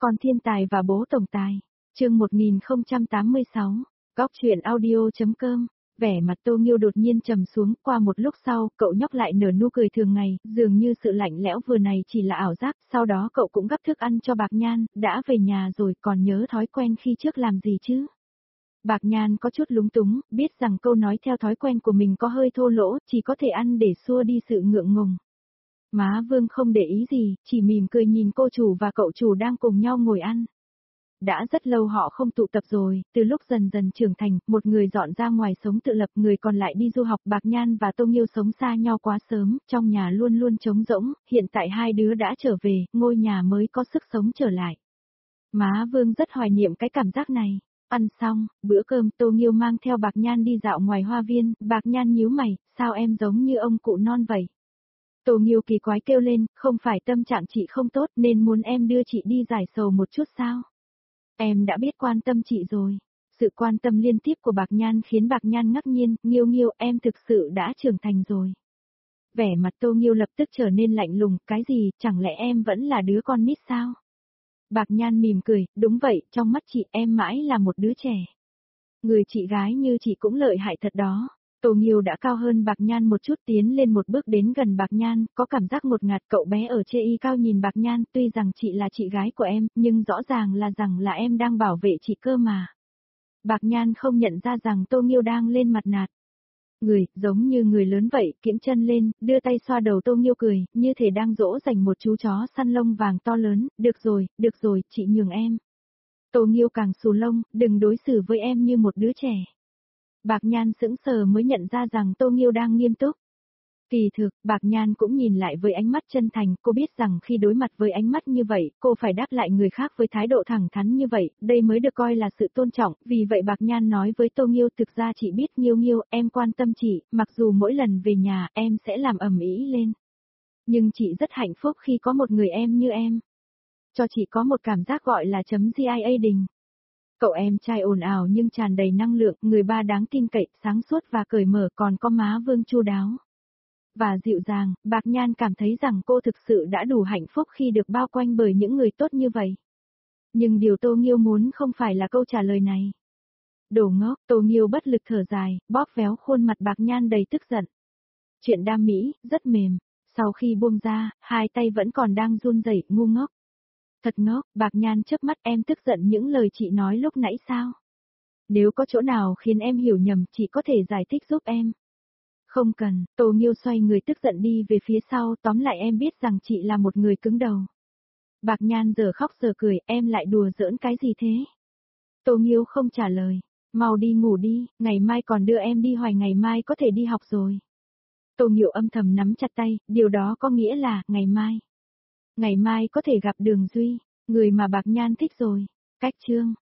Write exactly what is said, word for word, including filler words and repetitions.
Con thiên tài và bố tổng tài. Chương một nghìn không trăm tám mươi sáu. Góc truyện audio.com. Vẻ mặt Tô Nghiêu đột nhiên trầm xuống, qua một lúc sau, cậu nhóc lại nở nụ cười thường ngày, dường như sự lạnh lẽo vừa này chỉ là ảo giác, sau đó cậu cũng gắp thức ăn cho Bạc Nhan, đã về nhà rồi còn nhớ thói quen khi trước làm gì chứ? Bạc Nhan có chút lúng túng, biết rằng câu nói theo thói quen của mình có hơi thô lỗ, chỉ có thể ăn để xua đi sự ngượng ngùng. Má Vương không để ý gì, chỉ mỉm cười nhìn cô chủ và cậu chủ đang cùng nhau ngồi ăn. Đã rất lâu họ không tụ tập rồi, từ lúc dần dần trưởng thành, một người dọn ra ngoài sống tự lập, người còn lại đi du học. Bạc Nhan và Tô Nghiêu sống xa nhau quá sớm, trong nhà luôn luôn trống rỗng, hiện tại hai đứa đã trở về, ngôi nhà mới có sức sống trở lại. Má Vương rất hoài niệm cái cảm giác này. Ăn xong, bữa cơm Tô Nghiêu mang theo Bạc Nhan đi dạo ngoài hoa viên, Bạc Nhan nhíu mày, sao em giống như ông cụ non vậy? Tô Nghiêu kỳ quái kêu lên, không phải tâm trạng chị không tốt nên muốn em đưa chị đi giải sầu một chút sao? Em đã biết quan tâm chị rồi. Sự quan tâm liên tiếp của Bạc Nhan khiến Bạc Nhan ngạc nhiên, Nghiêu Nghiêu em thực sự đã trưởng thành rồi. Vẻ mặt Tô Nghiêu lập tức trở nên lạnh lùng, cái gì, chẳng lẽ em vẫn là đứa con nít sao? Bạc Nhan mỉm cười, đúng vậy, trong mắt chị em mãi là một đứa trẻ. Người chị gái như chị cũng lợi hại thật đó. Tô Nghiêu đã cao hơn Bạc Nhan một chút, tiến lên một bước đến gần Bạc Nhan, có cảm giác ngột ngạt. Cậu bé ở chê y cao nhìn Bạc Nhan, tuy rằng chị là chị gái của em, nhưng rõ ràng là rằng là em đang bảo vệ chị cơ mà. Bạc Nhan không nhận ra rằng Tô Nghiêu đang lên mặt nạt. Người, giống như người lớn vậy, kiễng chân lên, đưa tay xoa đầu Tô Nghiêu cười, như thể đang dỗ dành một chú chó săn lông vàng to lớn, được rồi, được rồi, chị nhường em. Tô Nghiêu càng xù lông, đừng đối xử với em như một đứa trẻ. Bạc Nhan sững sờ mới nhận ra rằng Tô Nghiêu đang nghiêm túc. Kỳ thực, Bạc Nhan cũng nhìn lại với ánh mắt chân thành, cô biết rằng khi đối mặt với ánh mắt như vậy, cô phải đáp lại người khác với thái độ thẳng thắn như vậy, đây mới được coi là sự tôn trọng, vì vậy Bạc Nhan nói với Tô Nghiêu, thực ra chị biết Nghiêu Nghiêu, em quan tâm chị, mặc dù mỗi lần về nhà em sẽ làm ầm ĩ lên. Nhưng chị rất hạnh phúc khi có một người em như em. Cho chị có một cảm giác gọi là chấm gi i a đình. Cậu em trai ồn ào nhưng tràn đầy năng lượng, người ba đáng tin cậy, sáng suốt và cởi mở, còn có má Vương chu đáo và dịu dàng. Bạc Nhan cảm thấy rằng cô thực sự đã đủ hạnh phúc khi được bao quanh bởi những người tốt như vậy. Nhưng điều Tô Nghiêu muốn không phải là câu trả lời này. Đồ ngốc, Tô Nghiêu bất lực thở dài, bóp véo khuôn mặt Bạc Nhan đầy tức giận. Chuyện đam mỹ, rất mềm. Sau khi buông ra, hai tay vẫn còn đang run rẩy, ngu ngốc. Thật ngốc, Bạc Nhan chớp mắt, em tức giận những lời chị nói lúc nãy sao? Nếu có chỗ nào khiến em hiểu nhầm, chị có thể giải thích giúp em. Không cần, Tô Nghiêu xoay người tức giận đi về phía sau, tóm lại em biết rằng chị là một người cứng đầu. Bạc Nhan giờ khóc giờ cười, em lại đùa giỡn cái gì thế? Tô Nghiêu không trả lời, mau đi ngủ đi, ngày mai còn đưa em đi Hoài, ngày mai có thể đi học rồi. Tô Nghiêu âm thầm nắm chặt tay, điều đó có nghĩa là, ngày mai. Ngày mai có thể gặp Đường Duy, người mà Bạc Nhan thích rồi. Cách chương.